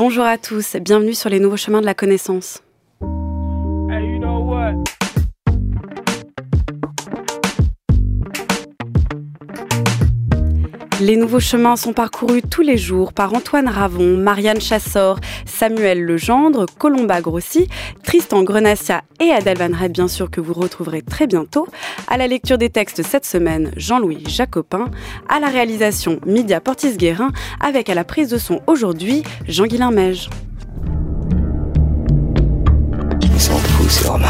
Bonjour à tous, bienvenue sur les nouveaux chemins de la connaissance. Hey, you know what? Les nouveaux chemins sont parcourus tous les jours par Antoine Ravon, Marianne Chassor, Samuel Legendre, Colomba Grossi, Tristan Grenassia et Adèle Van Red, bien sûr, que vous retrouverez très bientôt. À la lecture des textes cette semaine, Jean-Louis Jacopin. À la réalisation, Mydia Portis-Guérin, avec à la prise de son aujourd'hui, Jean-Guilain Meige. Ils sont fous, ces Romains.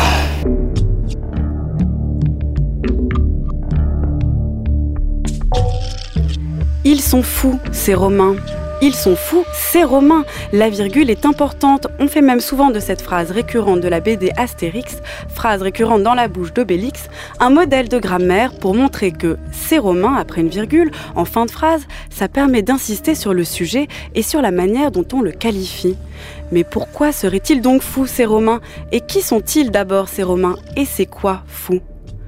Ils sont fous, ces Romains. Ils sont fous, ces Romains. La virgule est importante. On fait même souvent de cette phrase récurrente de la BD Astérix, phrase récurrente dans la bouche d'Obélix, un modèle de grammaire pour montrer que ces Romains, après une virgule, en fin de phrase, ça permet d'insister sur le sujet et sur la manière dont on le qualifie. Mais pourquoi seraient-ils donc fous, ces Romains ? Et qui sont-ils d'abord, ces Romains ? Et c'est quoi, fou ?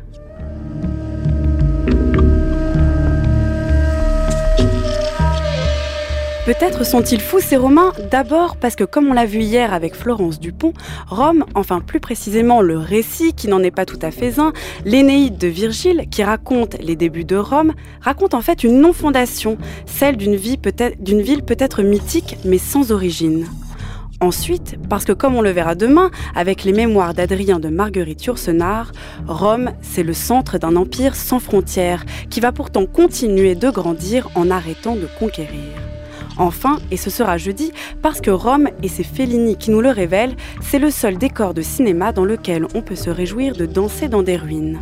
Peut-être sont-ils fous, ces Romains, d'abord parce que, comme on l'a vu hier avec Florence Dupont, Rome, enfin plus précisément le récit, qui n'en est pas tout à fait un, l'Énéide de Virgile, qui raconte les débuts de Rome, raconte en fait une non-fondation, celle d'une ville peut-être mythique, mais sans origine. Ensuite, parce que comme on le verra demain, avec les mémoires d'Adrien de Marguerite Yourcenar, Rome, c'est le centre d'un empire sans frontières, qui va pourtant continuer de grandir en arrêtant de conquérir. Enfin, et ce sera jeudi, parce que Rome, et c'est Fellini qui nous le révèle, c'est le seul décor de cinéma dans lequel on peut se réjouir de danser dans des ruines.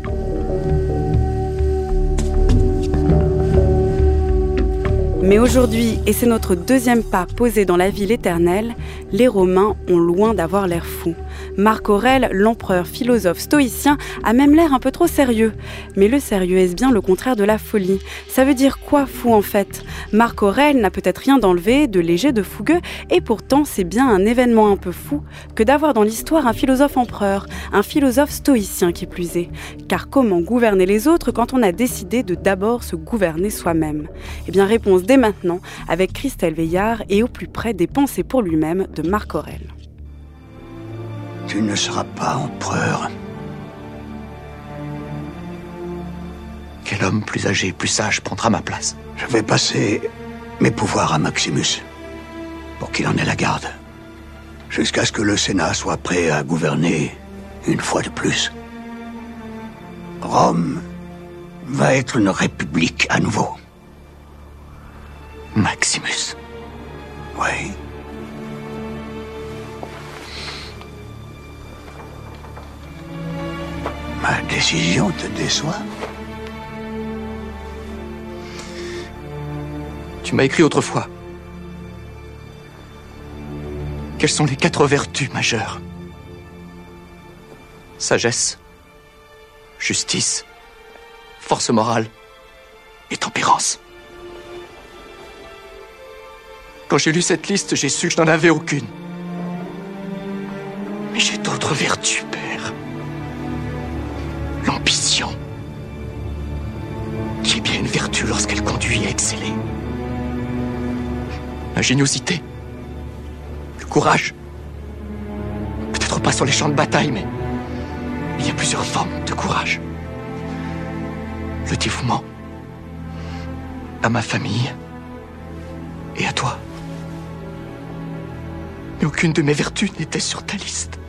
Mais aujourd'hui, et c'est notre deuxième pas posé dans la ville éternelle, les Romains ont loin d'avoir l'air fous. Marc Aurèle, l'empereur philosophe stoïcien, a même l'air un peu trop sérieux. Mais le sérieux, est-ce bien le contraire de la folie ? Ça veut dire quoi, fou, en fait ? Marc Aurèle n'a peut-être rien d'enlevé, de léger, de fougueux, et pourtant c'est bien un événement un peu fou que d'avoir dans l'histoire un philosophe empereur, un philosophe stoïcien qui plus est. Car comment gouverner les autres quand on a décidé de d'abord se gouverner soi-même ? Eh bien, réponse dès maintenant avec Christelle Veillard et au plus près des pensées pour lui-même de Marc Aurèle. Tu ne seras pas empereur. Quel homme plus âgé, plus sage prendra ma place ? Je vais passer mes pouvoirs à Maximus, pour qu'il en ait la garde, jusqu'à ce que le Sénat soit prêt à gouverner une fois de plus. Rome va être une république à nouveau. Maximus. Oui. Ma décision te déçoit ? Tu m'as écrit autrefois. Quelles sont les 4 vertus majeures ? Sagesse, justice, force morale et tempérance. Quand j'ai lu cette liste, j'ai su que je n'en avais aucune. Mais j'ai d'autres vertus, père. L'ambition, qui est bien une vertu lorsqu'elle conduit à exceller. L'ingéniosité, le courage. Peut-être pas sur les champs de bataille, mais il y a plusieurs formes de courage. Le dévouement à ma famille et à toi. Mais aucune de mes vertus n'était sur ta liste.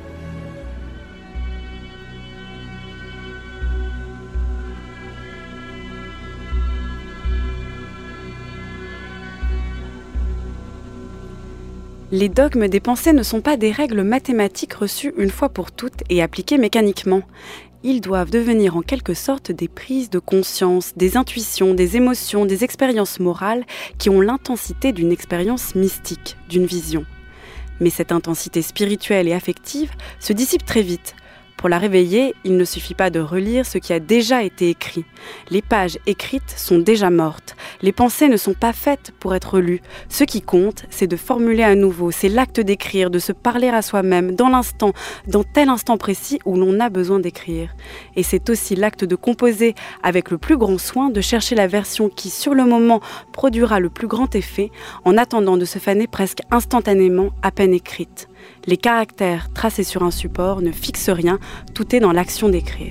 Les dogmes des pensées ne sont pas des règles mathématiques reçues une fois pour toutes et appliquées mécaniquement. Ils doivent devenir en quelque sorte des prises de conscience, des intuitions, des émotions, des expériences morales qui ont l'intensité d'une expérience mystique, d'une vision. Mais cette intensité spirituelle et affective se dissipe très vite. Pour la réveiller, il ne suffit pas de relire ce qui a déjà été écrit. Les pages écrites sont déjà mortes. Les pensées ne sont pas faites pour être lues. Ce qui compte, c'est de formuler à nouveau. C'est l'acte d'écrire, de se parler à soi-même, dans l'instant, dans tel instant précis où l'on a besoin d'écrire. Et c'est aussi l'acte de composer avec le plus grand soin, de chercher la version qui, sur le moment, produira le plus grand effet, en attendant de se faner presque instantanément à peine écrite. Les caractères tracés sur un support ne fixent rien, tout est dans l'action d'écrire.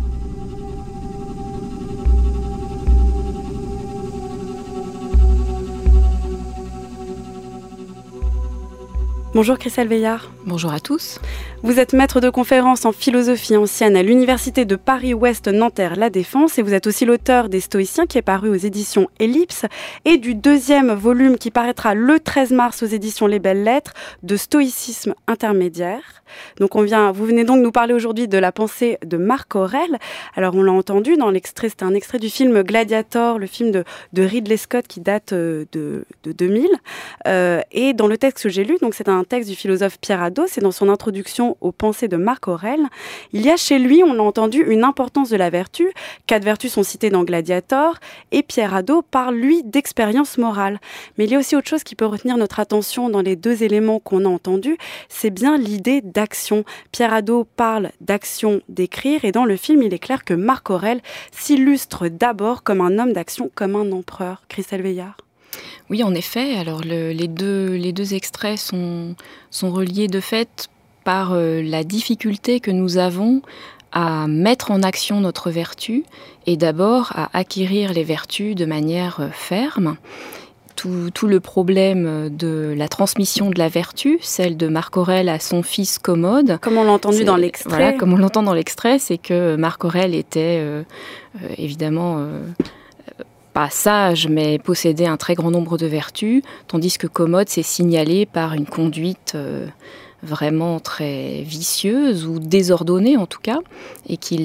Bonjour Christelle Veillard. Bonjour à tous. Vous êtes maître de conférences en philosophie ancienne à l'Université de Paris-Ouest Nanterre-La Défense et vous êtes aussi l'auteur des Stoïciens qui est paru aux éditions Ellipse et du 2e volume qui paraîtra le 13 mars aux éditions Les Belles Lettres de Stoïcisme intermédiaire. Donc vous venez donc nous parler aujourd'hui de la pensée de Marc Aurèle. Alors on l'a entendu dans l'extrait, c'était un extrait du film Gladiator, le film de Ridley Scott qui date de 2000. Et dans le texte que j'ai lu, donc c'est un texte du philosophe Pierre Hadot, c'est dans son introduction aux pensées de Marc Aurèle. Il y a chez lui, on l'a entendu, une importance de la vertu. 4 vertus sont citées dans Gladiator et Pierre Hadot parle, lui, d'expérience morale. Mais il y a aussi autre chose qui peut retenir notre attention dans les 2 éléments qu'on a entendus, c'est bien l'idée d'action. Pierre Hadot parle d'action, d'écrire et dans le film, il est clair que Marc Aurèle s'illustre d'abord comme un homme d'action, comme un empereur. Christelle Veillard. Oui, en effet. Alors, les deux extraits sont reliés de fait par la difficulté que nous avons à mettre en action notre vertu et d'abord à acquérir les vertus de manière ferme. Tout le problème de la transmission de la vertu, celle de Marc Aurèle à son fils Commode. Comme on l'a entendu dans l'extrait. Voilà, comme on l'entend dans l'extrait, c'est que Marc Aurèle était évidemment pas sage, mais possédait un très grand nombre de vertus, tandis que Commode s'est signalé par une conduite vraiment très vicieuse ou désordonnée en tout cas, et qui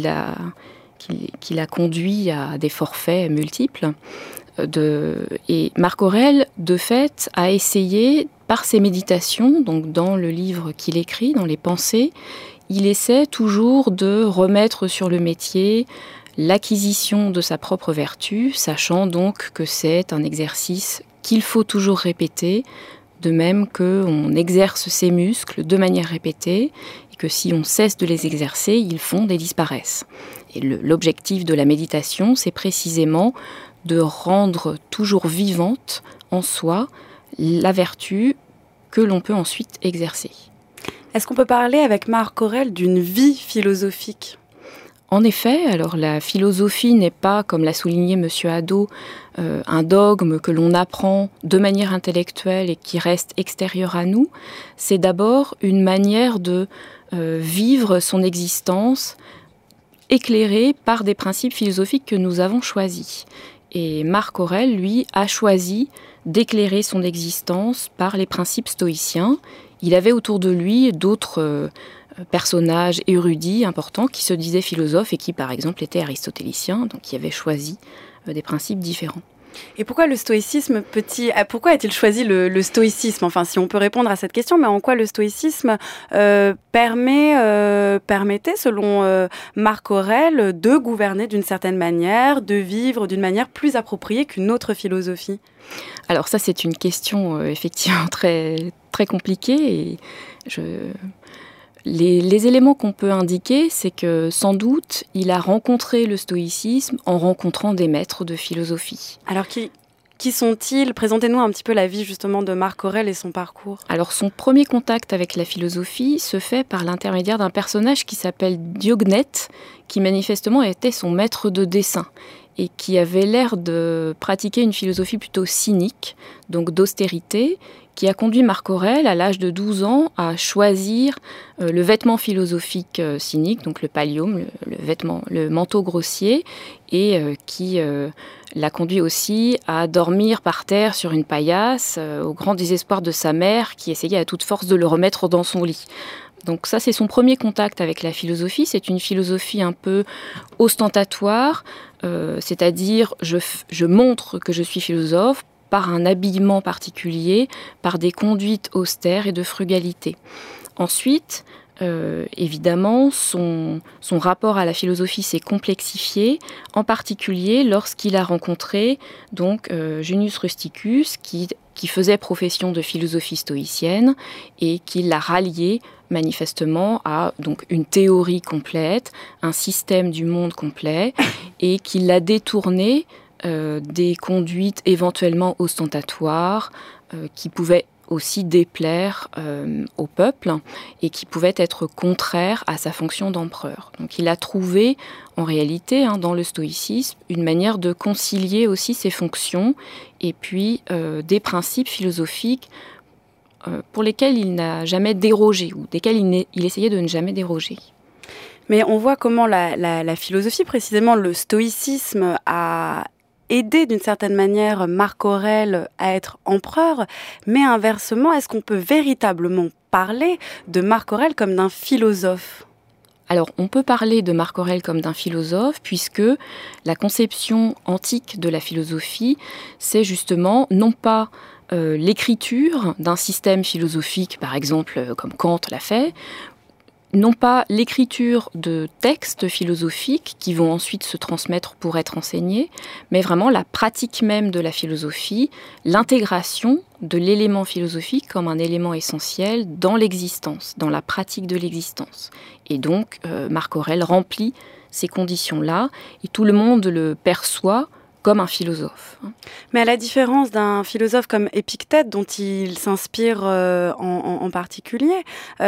l'a conduit à des forfaits multiples. Et Marc Aurèle, de fait, a essayé, par ses méditations, donc dans le livre qu'il écrit, dans les pensées, il essaie toujours de remettre sur le métier l'acquisition de sa propre vertu, sachant donc que c'est un exercice qu'il faut toujours répéter, de même qu'on exerce ses muscles de manière répétée, et que si on cesse de les exercer, ils fondent et disparaissent. Et l'objectif de la méditation, c'est précisément de rendre toujours vivante en soi la vertu que l'on peut ensuite exercer. Est-ce qu'on peut parler avec Marc Aurèle d'une vie philosophique ? En effet, alors la philosophie n'est pas, comme l'a souligné M. Hadot, un dogme que l'on apprend de manière intellectuelle et qui reste extérieur à nous. C'est d'abord une manière de vivre son existence éclairée par des principes philosophiques que nous avons choisis. Et Marc Aurèle, lui, a choisi d'éclairer son existence par les principes stoïciens. Il avait autour de lui d'autres personnages érudits importants qui se disaient philosophes et qui, par exemple, étaient aristotéliciens, donc qui avaient choisi des principes différents. Et pourquoi le stoïcisme pourquoi a-t-il choisi le stoïcisme ? Enfin, si on peut répondre à cette question, mais en quoi le stoïcisme permettait, selon Marc Aurèle, de gouverner d'une certaine manière, de vivre d'une manière plus appropriée qu'une autre philosophie ? Alors ça, c'est une question effectivement très, très compliquée. Et les éléments qu'on peut indiquer, c'est que sans doute, il a rencontré le stoïcisme en rencontrant des maîtres de philosophie. Alors qui sont-ils ? Présentez-nous un petit peu la vie justement de Marc Aurèle et son parcours. Alors son premier contact avec la philosophie se fait par l'intermédiaire d'un personnage qui s'appelle Diognète, qui manifestement était son maître de dessin et qui avait l'air de pratiquer une philosophie plutôt cynique, donc d'austérité, qui a conduit Marc Aurèle, à l'âge de 12 ans, à choisir le vêtement philosophique cynique, donc le pallium, le manteau grossier, et qui l'a conduit aussi à dormir par terre sur une paillasse, au grand désespoir de sa mère, qui essayait à toute force de le remettre dans son lit. Donc ça, c'est son premier contact avec la philosophie. C'est une philosophie un peu ostentatoire, c'est-à-dire je montre que je suis philosophe par un habillement particulier, par des conduites austères et de frugalité. Ensuite, évidemment, son rapport à la philosophie s'est complexifié, en particulier lorsqu'il a rencontré donc Junius Rusticus, qui faisait profession de philosophie stoïcienne et qui l'a rallié manifestement à donc une théorie complète, un système du monde complet, et qui l'a détourné des conduites éventuellement ostentatoires qui pouvaient aussi déplaire au peuple et qui pouvaient être contraires à sa fonction d'empereur. Donc il a trouvé en réalité dans le stoïcisme une manière de concilier aussi ses fonctions et puis des principes philosophiques pour lesquels il n'a jamais dérogé ou desquels il essayait de ne jamais déroger. Mais on voit comment la philosophie, précisément le stoïcisme, a aidé d'une certaine manière Marc Aurèle à être empereur, mais inversement, est-ce qu'on peut véritablement parler de Marc Aurèle comme d'un philosophe ? Alors, on peut parler de Marc Aurèle comme d'un philosophe, puisque la conception antique de la philosophie, c'est justement non pas l'écriture d'un système philosophique, par exemple, comme Kant l'a fait, non pas l'écriture de textes philosophiques qui vont ensuite se transmettre pour être enseignés, mais vraiment la pratique même de la philosophie, l'intégration de l'élément philosophique comme un élément essentiel dans l'existence, dans la pratique de l'existence. Et donc, Marc Aurèle remplit ces conditions-là, et tout le monde le perçoit comme un philosophe. Mais à la différence d'un philosophe comme Épictète, dont il s'inspire en particulier,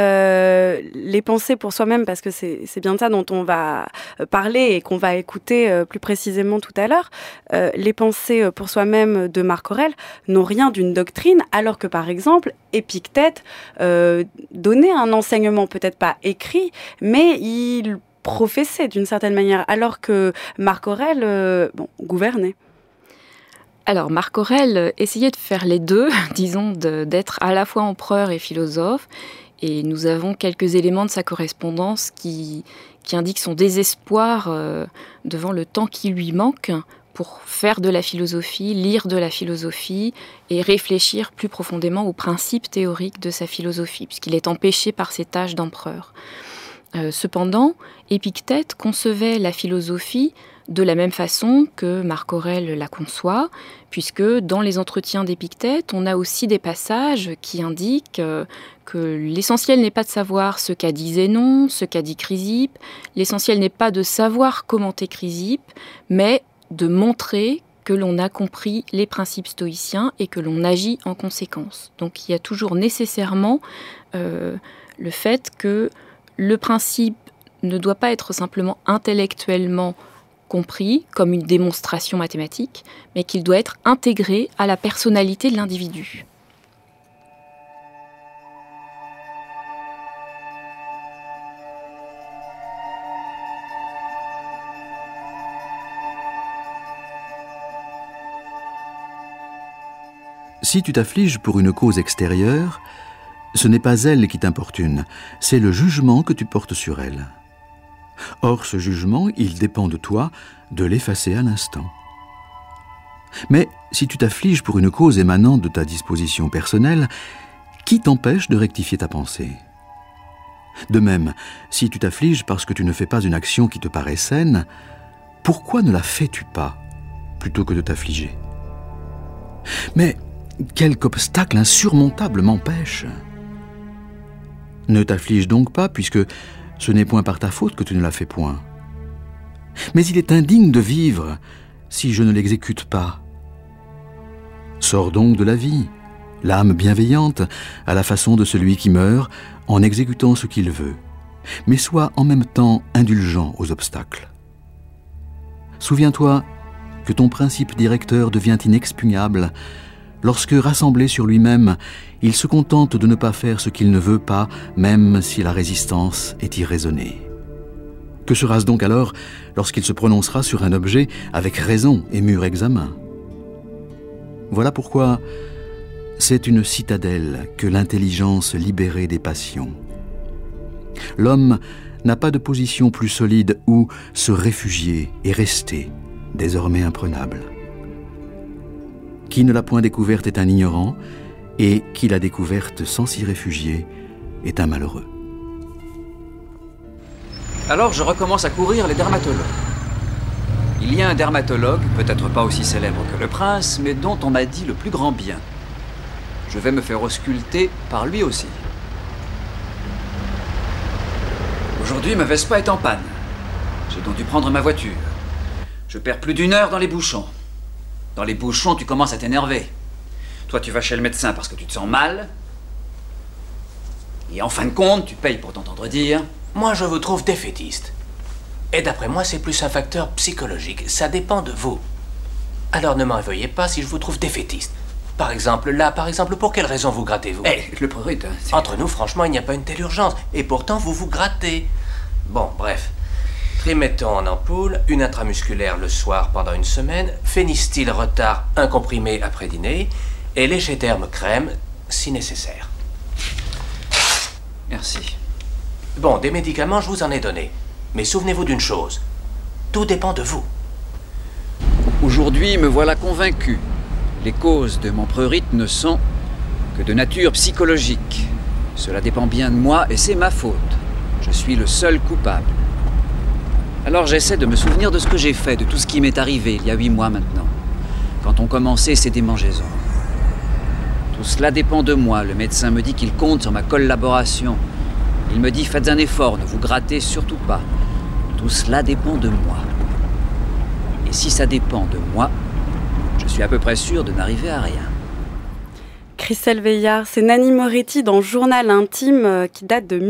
les pensées pour soi-même, parce que c'est bien de ça dont on va parler et qu'on va écouter plus précisément tout à l'heure, les pensées pour soi-même de Marc Aurèle n'ont rien d'une doctrine, alors que par exemple, Épictète donnait un enseignement peut-être pas écrit, mais il professait d'une certaine manière, alors que Marc Aurèle gouvernait. Alors, Marc Aurèle essayait de faire les deux, disons, d'être à la fois empereur et philosophe, et nous avons quelques éléments de sa correspondance qui indiquent son désespoir devant le temps qui lui manque pour faire de la philosophie, lire de la philosophie et réfléchir plus profondément aux principes théoriques de sa philosophie, puisqu'il est empêché par ses tâches d'empereur. Cependant, Épictète concevait la philosophie de la même façon que Marc Aurèle la conçoit, puisque dans les entretiens d'Épictète, on a aussi des passages qui indiquent que l'essentiel n'est pas de savoir ce qu'a dit Zénon, ce qu'a dit Chrysippe, l'essentiel n'est pas de savoir commenter Chrysippe, mais de montrer que l'on a compris les principes stoïciens et que l'on agit en conséquence. Donc il y a toujours nécessairement le fait que le principe ne doit pas être simplement intellectuellement compris comme une démonstration mathématique, mais qu'il doit être intégré à la personnalité de l'individu. Si tu t'affliges pour une cause extérieure, ce n'est pas elle qui t'importune, c'est le jugement que tu portes sur elle. Or, ce jugement, il dépend de toi de l'effacer à l'instant. Mais si tu t'affliges pour une cause émanant de ta disposition personnelle, qui t'empêche de rectifier ta pensée ? De même, si tu t'affliges parce que tu ne fais pas une action qui te paraît saine, pourquoi ne la fais-tu pas, plutôt que de t'affliger ? Mais quelque obstacle insurmontable m'empêche ? Ne t'afflige donc pas, puisque ce n'est point par ta faute que tu ne la fais point. Mais il est indigne de vivre si je ne l'exécute pas. Sors donc de la vie, l'âme bienveillante, à la façon de celui qui meurt, en exécutant ce qu'il veut, mais sois en même temps indulgent aux obstacles. Souviens-toi que ton principe directeur devient inexpugnable lorsque, rassemblé sur lui-même, il se contente de ne pas faire ce qu'il ne veut pas, même si la résistance est irraisonnée. Que sera-ce donc alors lorsqu'il se prononcera sur un objet avec raison et mûr examen ? Voilà pourquoi c'est une citadelle que l'intelligence libérée des passions. L'homme n'a pas de position plus solide où se réfugier et rester, désormais imprenable. Qui ne l'a point découverte est un ignorant, et qui l'a découverte sans s'y réfugier est un malheureux. Alors je recommence à courir les dermatologues. Il y a un dermatologue, peut-être pas aussi célèbre que le prince, mais dont on m'a dit le plus grand bien. Je vais me faire ausculter par lui aussi. Aujourd'hui, ma Vespa est en panne. J'ai donc dû prendre ma voiture. Je perds plus d'1 heure dans les bouchons. Dans les bouchons, tu commences à t'énerver. Toi, tu vas chez le médecin parce que tu te sens mal. Et en fin de compte, tu payes pour t'entendre dire... Moi, je vous trouve défaitiste. Et d'après moi, c'est plus un facteur psychologique. Ça dépend de vous. Alors ne m'en veuillez pas si je vous trouve défaitiste. Par exemple, pour quelle raison vous grattez-vous? Le prurite... Entre nous, franchement, il n'y a pas une telle urgence. Et pourtant, vous vous grattez. Bon, bref. Triméton en ampoule, une intramusculaire le soir pendant 1 semaine, Phénistil retard, un comprimé après dîner, et léger derme crème, si nécessaire. Merci. Bon, des médicaments, je vous en ai donné. Mais souvenez-vous d'une chose. Tout dépend de vous. Aujourd'hui, me voilà convaincu. Les causes de mon prurite ne sont que de nature psychologique. Cela dépend bien de moi et c'est ma faute. Je suis le seul coupable. Alors j'essaie de me souvenir de ce que j'ai fait, de tout ce qui m'est arrivé il y a 8 mois maintenant, quand ont commencé ces démangeaisons. Tout cela dépend de moi. Le médecin me dit qu'il compte sur ma collaboration. Il me dit, faites un effort, ne vous grattez surtout pas. Tout cela dépend de moi. Et si ça dépend de moi, je suis à peu près sûr de n'arriver à rien. Christelle Veillard, c'est Nanni Moretti dans Journal intime qui date de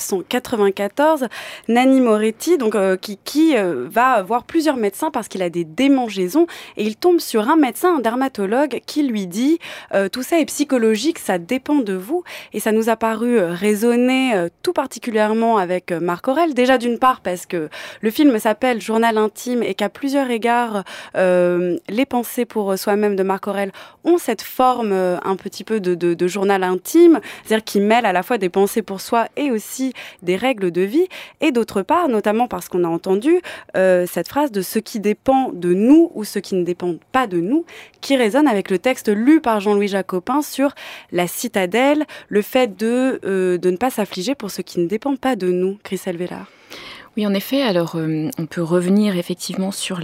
1994. Nanni Moretti, donc, qui va voir plusieurs médecins parce qu'il a des démangeaisons et il tombe sur un médecin, un dermatologue, qui lui dit tout ça est psychologique, ça dépend de vous. Et ça nous a paru résonner tout particulièrement avec Marc Aurèle. Déjà d'une part parce que le film s'appelle Journal intime et qu'à plusieurs égards, les pensées pour soi-même de Marc Aurèle ont cette forme un petit peu de journal intime, c'est-à-dire qui mêle à la fois des pensées pour soi et aussi des règles de vie, et d'autre part, notamment parce qu'on a entendu cette phrase de ce qui dépend de nous ou ce qui ne dépend pas de nous, qui résonne avec le texte lu par Jean-Louis Jacopin sur la citadelle, le fait de ne pas s'affliger pour ce qui ne dépend pas de nous. Christelle Veillard. Oui, en effet, alors on peut revenir effectivement sur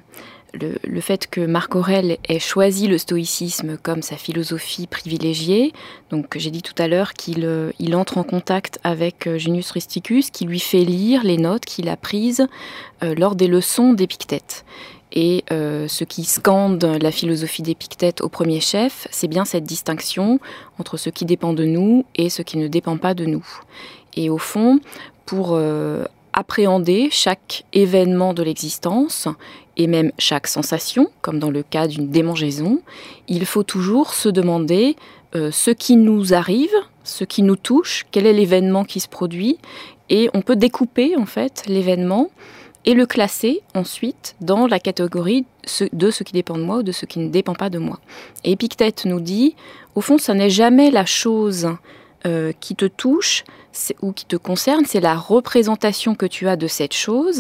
le fait que Marc Aurèle ait choisi le stoïcisme comme sa philosophie privilégiée. Donc, j'ai dit tout à l'heure qu'il entre en contact avec Junius Rusticus, qui lui fait lire les notes qu'il a prises lors des leçons d'Épictète. Et ce qui scande la philosophie d'Épictète au premier chef, c'est bien cette distinction entre ce qui dépend de nous et ce qui ne dépend pas de nous. Et au fond, pour appréhender chaque événement de l'existence et même chaque sensation, comme dans le cas d'une démangeaison, il faut toujours se demander ce qui nous arrive, ce qui nous touche, quel est l'événement qui se produit, et on peut découper en fait l'événement et le classer ensuite dans la catégorie de ce qui dépend de moi ou de ce qui ne dépend pas de moi. Et Épictète nous dit, au fond, ça n'est jamais la chose qui te touche ou qui te concerne, c'est la représentation que tu as de cette chose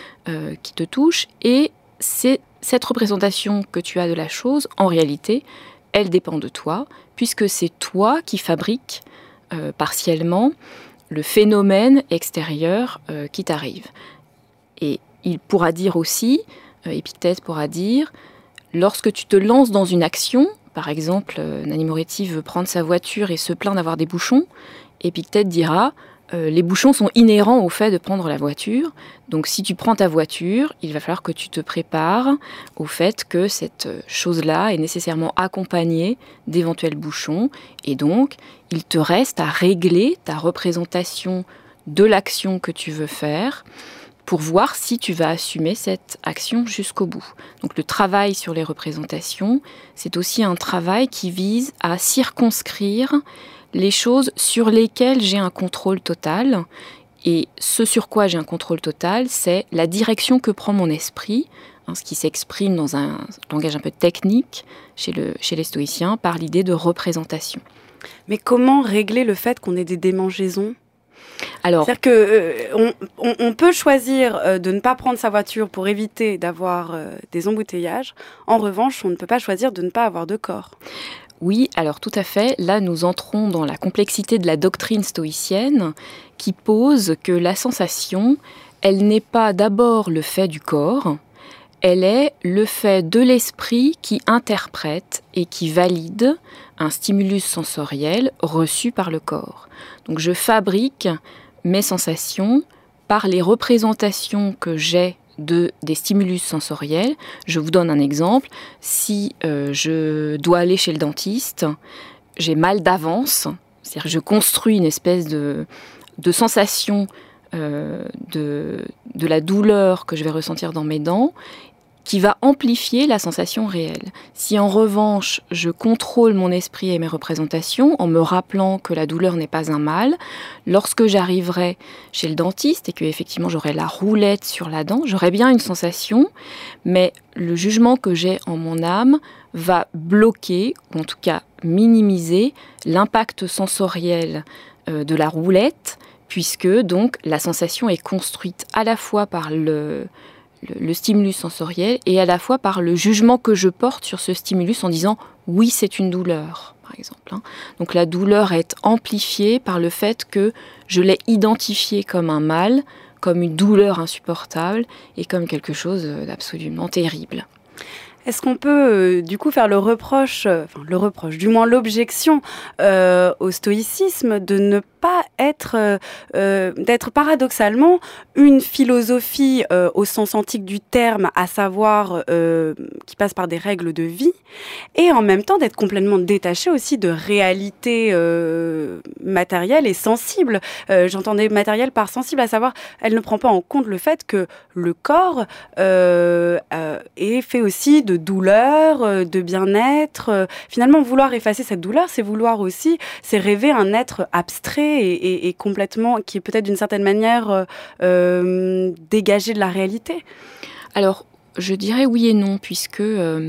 qui te touche, et c'est cette représentation que tu as de la chose, en réalité, elle dépend de toi, puisque c'est toi qui fabriques partiellement le phénomène extérieur qui t'arrive. Et il pourra dire aussi, Épictète pourra dire, lorsque tu te lances dans une action, par exemple, Nanni Moretti veut prendre sa voiture et se plaint d'avoir des bouchons, Épictète dira, les bouchons sont inhérents au fait de prendre la voiture, donc si tu prends ta voiture, il va falloir que tu te prépares au fait que cette chose-là est nécessairement accompagnée d'éventuels bouchons, et donc il te reste à régler ta représentation de l'action que tu veux faire, pour voir si tu vas assumer cette action jusqu'au bout. Donc le travail sur les représentations, c'est aussi un travail qui vise à circonscrire les choses sur lesquelles j'ai un contrôle total. Et ce sur quoi j'ai un contrôle total, c'est la direction que prend mon esprit, ce qui s'exprime dans un langage un peu technique chez les stoïciens par l'idée de représentation. Mais comment régler le fait qu'on ait des démangeaisons ? Alors, c'est-à-dire qu'on peut choisir de ne pas prendre sa voiture pour éviter d'avoir des embouteillages. En revanche, on ne peut pas choisir de ne pas avoir de corps. Oui, alors tout à fait. Là, nous entrons dans la complexité de la doctrine stoïcienne qui pose que la sensation, elle n'est pas d'abord le fait du corps, elle est le fait de l'esprit qui interprète et qui valide un stimulus sensoriel reçu par le corps. Donc je fabrique mes sensations par les représentations que j'ai des stimulus sensoriels. Je vous donne un exemple. Si je dois aller chez le dentiste, j'ai mal d'avance, c'est-à-dire que je construis une espèce de sensation de la douleur que je vais ressentir dans mes dents, qui va amplifier la sensation réelle. Si en revanche, je contrôle mon esprit et mes représentations en me rappelant que la douleur n'est pas un mal, lorsque j'arriverai chez le dentiste et que effectivement j'aurai la roulette sur la dent, j'aurai bien une sensation, mais le jugement que j'ai en mon âme va bloquer, ou en tout cas minimiser, l'impact sensoriel de la roulette, puisque donc la sensation est construite à la fois par le stimulus sensoriel et à la fois par le jugement que je porte sur ce stimulus en disant « oui, c'est une douleur », par exemple. Donc la douleur est amplifiée par le fait que je l'ai identifiée comme un mal, comme une douleur insupportable et comme quelque chose d'absolument terrible. Est-ce qu'on peut du coup faire le reproche, du moins l'objection au stoïcisme de ne pas d'être paradoxalement une philosophie au sens antique du terme, à savoir qui passe par des règles de vie, et en même temps d'être complètement détaché aussi de réalités matérielles et sensibles. J'entendais matériel par sensible, à savoir elle ne prend pas en compte le fait que le corps est fait aussi de douleur, de bien-être. Finalement, vouloir effacer cette douleur, c'est rêver un être abstrait et complètement, qui est peut-être d'une certaine manière dégagé de la réalité. Alors, je dirais oui et non, puisque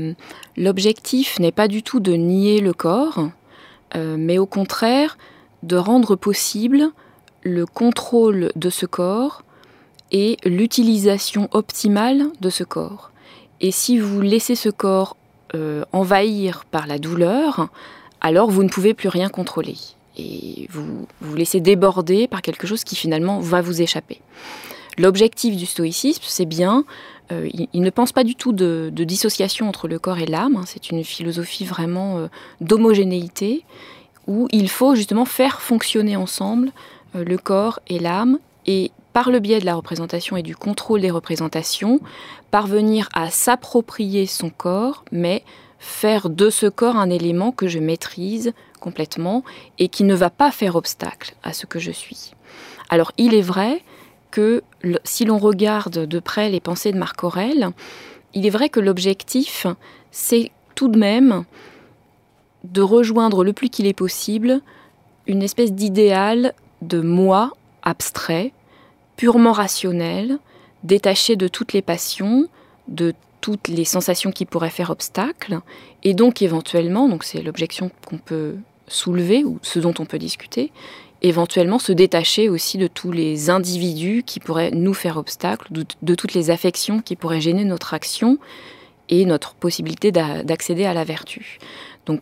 l'objectif n'est pas du tout de nier le corps, mais au contraire de rendre possible le contrôle de ce corps et l'utilisation optimale de ce corps. Et si vous laissez ce corps envahir par la douleur, alors vous ne pouvez plus rien contrôler. Et vous laissez déborder par quelque chose qui finalement va vous échapper. L'objectif du stoïcisme, c'est bien, il ne pense pas du tout de dissociation entre le corps et l'âme, c'est une philosophie vraiment d'homogénéité, où il faut justement faire fonctionner ensemble le corps et l'âme, et par le biais de la représentation et du contrôle des représentations, parvenir à s'approprier son corps, mais faire de ce corps un élément que je maîtrise complètement et qui ne va pas faire obstacle à ce que je suis. Alors il est vrai que si l'on regarde de près les pensées de Marc Aurèle, il est vrai que l'objectif, c'est tout de même de rejoindre le plus qu'il est possible une espèce d'idéal de moi abstrait, purement rationnel, détaché de toutes les passions, de toutes les sensations qui pourraient faire obstacle, et donc éventuellement, donc c'est l'objection qu'on peut soulever, ou ce dont on peut discuter, éventuellement se détacher aussi de tous les individus qui pourraient nous faire obstacle, de toutes les affections qui pourraient gêner notre action et notre possibilité d'accéder à la vertu. Donc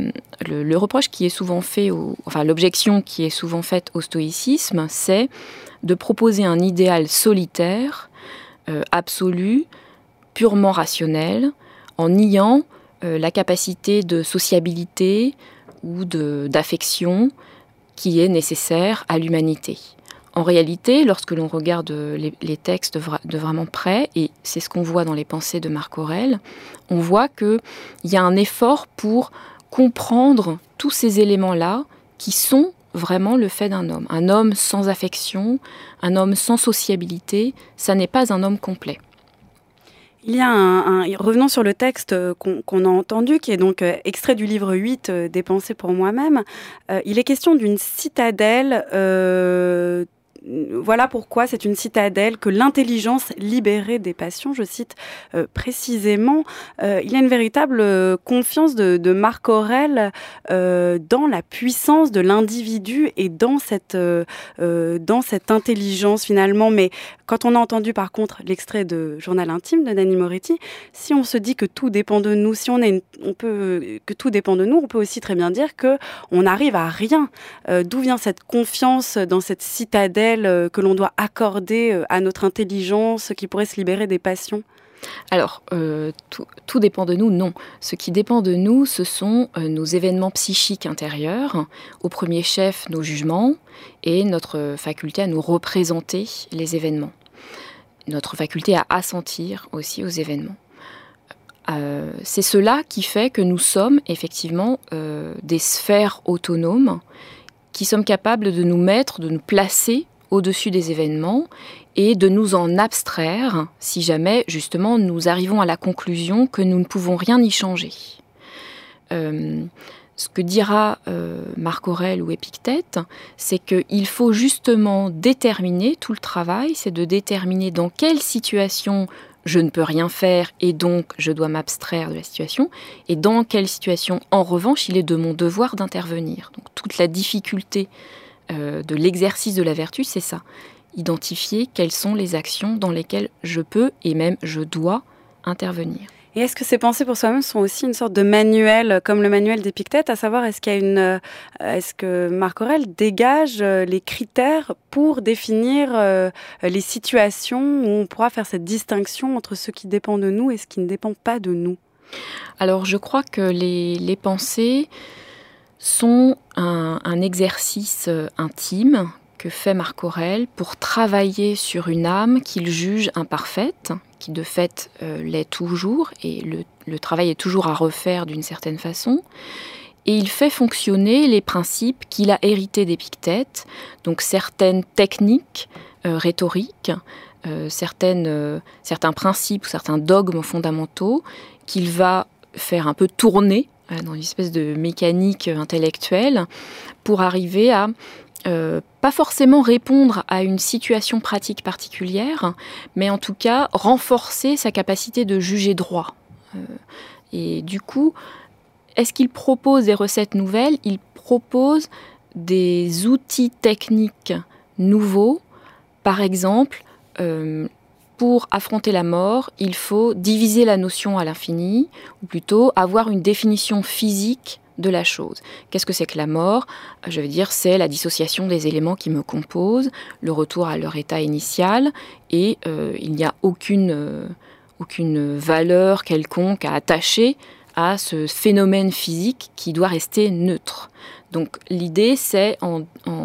le reproche qui est souvent fait, l'objection qui est souvent faite au stoïcisme, c'est de proposer un idéal solitaire, absolu, purement rationnel, en niant la capacité de sociabilité ou d'affection qui est nécessaire à l'humanité. En réalité, lorsque l'on regarde les textes de vraiment près, et c'est ce qu'on voit dans les pensées de Marc Aurèle, on voit qu'il y a un effort pour comprendre tous ces éléments-là qui sont vraiment le fait d'un homme. Un homme sans affection, un homme sans sociabilité, ça n'est pas un homme complet. Il y a revenons sur le texte qu'on a entendu, qui est donc extrait du livre 8 des pensées pour moi-même. Il est question d'une citadelle. Voilà pourquoi c'est une citadelle que l'intelligence libérée des passions, je cite précisément. Il y a une véritable confiance de Marc Aurèle dans la puissance de l'individu et dans cette intelligence finalement. Mais quand on a entendu par contre l'extrait de Journal intime de Nanni Moretti, si on se dit que tout dépend de nous, que tout dépend de nous, on peut aussi très bien dire que on n'arrive à rien. D'où vient cette confiance dans cette citadelle modèle que l'on doit accorder à notre intelligence qui pourrait se libérer des passions ? Alors, tout dépend de nous, non. Ce qui dépend de nous, ce sont nos événements psychiques intérieurs, au premier chef nos jugements et notre faculté à nous représenter les événements. Notre faculté à assentir aussi aux événements. C'est cela qui fait que nous sommes effectivement des sphères autonomes qui sommes capables de nous placer au-dessus des événements et de nous en abstraire si jamais justement nous arrivons à la conclusion que nous ne pouvons rien y changer. Ce que dira Marc Aurèle ou Épictète, c'est qu'il faut justement déterminer, tout le travail, c'est de déterminer dans quelle situation je ne peux rien faire et donc je dois m'abstraire de la situation, et dans quelle situation, en revanche, il est de mon devoir d'intervenir. Donc toute la difficulté de l'exercice de la vertu, c'est ça. Identifier quelles sont les actions dans lesquelles je peux et même je dois intervenir. Et est-ce que ces pensées pour soi-même sont aussi une sorte de manuel, comme le manuel d'Épictète, à savoir est-ce que Marc Aurèle dégage les critères pour définir les situations où on pourra faire cette distinction entre ce qui dépend de nous et ce qui ne dépend pas de nous ? Alors je crois que les pensées sont un exercice intime que fait Marc Aurèle pour travailler sur une âme qu'il juge imparfaite, qui de fait l'est toujours, et le travail est toujours à refaire d'une certaine façon. Et il fait fonctionner les principes qu'il a hérités d'Épictète, donc certaines techniques rhétoriques, certains principes ou certains dogmes fondamentaux qu'il va faire un peu tourner dans une espèce de mécanique intellectuelle pour arriver à pas forcément répondre à une situation pratique particulière, mais en tout cas renforcer sa capacité de juger droit. Et du coup, est-ce qu'il propose des recettes nouvelles ? Il propose des outils techniques nouveaux. Par exemple, pour affronter la mort, il faut diviser la notion à l'infini, ou plutôt avoir une définition physique de la chose. Qu'est-ce que c'est que la mort ? Je veux dire, c'est la dissociation des éléments qui me composent, le retour à leur état initial, et il n'y a aucune valeur quelconque à attacher à ce phénomène physique qui doit rester neutre. Donc l'idée, c'est en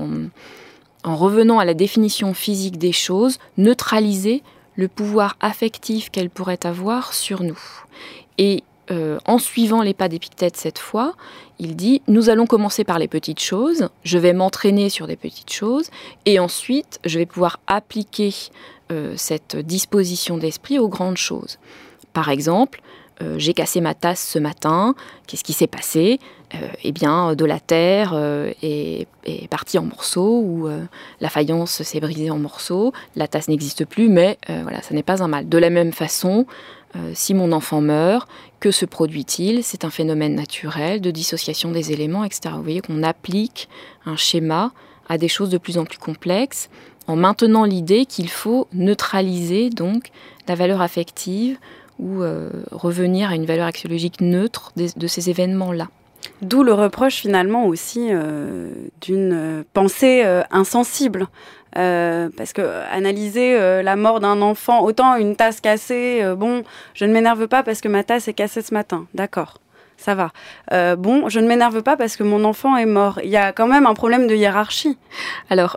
revenant à la définition physique des choses, neutraliser le pouvoir affectif qu'elles pourraient avoir sur nous. Et en suivant les pas d'Épictète cette fois, il dit « Nous allons commencer par les petites choses, je vais m'entraîner sur des petites choses, et ensuite je vais pouvoir appliquer cette disposition d'esprit aux grandes choses. Par exemple, j'ai cassé ma tasse ce matin, qu'est-ce qui s'est passé ? Eh bien, de la terre est partie en morceaux, ou la faïence s'est brisée en morceaux, la tasse n'existe plus, mais voilà, ça n'est pas un mal. De la même façon, si mon enfant meurt, que se produit-il ? C'est un phénomène naturel de dissociation des éléments, etc. Vous voyez qu'on applique un schéma à des choses de plus en plus complexes, en maintenant l'idée qu'il faut neutraliser donc la valeur affective ou revenir à une valeur axiologique neutre de ces événements-là. D'où le reproche finalement aussi d'une pensée insensible. Parce que analyser la mort d'un enfant, autant une tasse cassée, je ne m'énerve pas parce que ma tasse est cassée ce matin, d'accord, ça va. Je ne m'énerve pas parce que mon enfant est mort. Il y a quand même un problème de hiérarchie. Alors,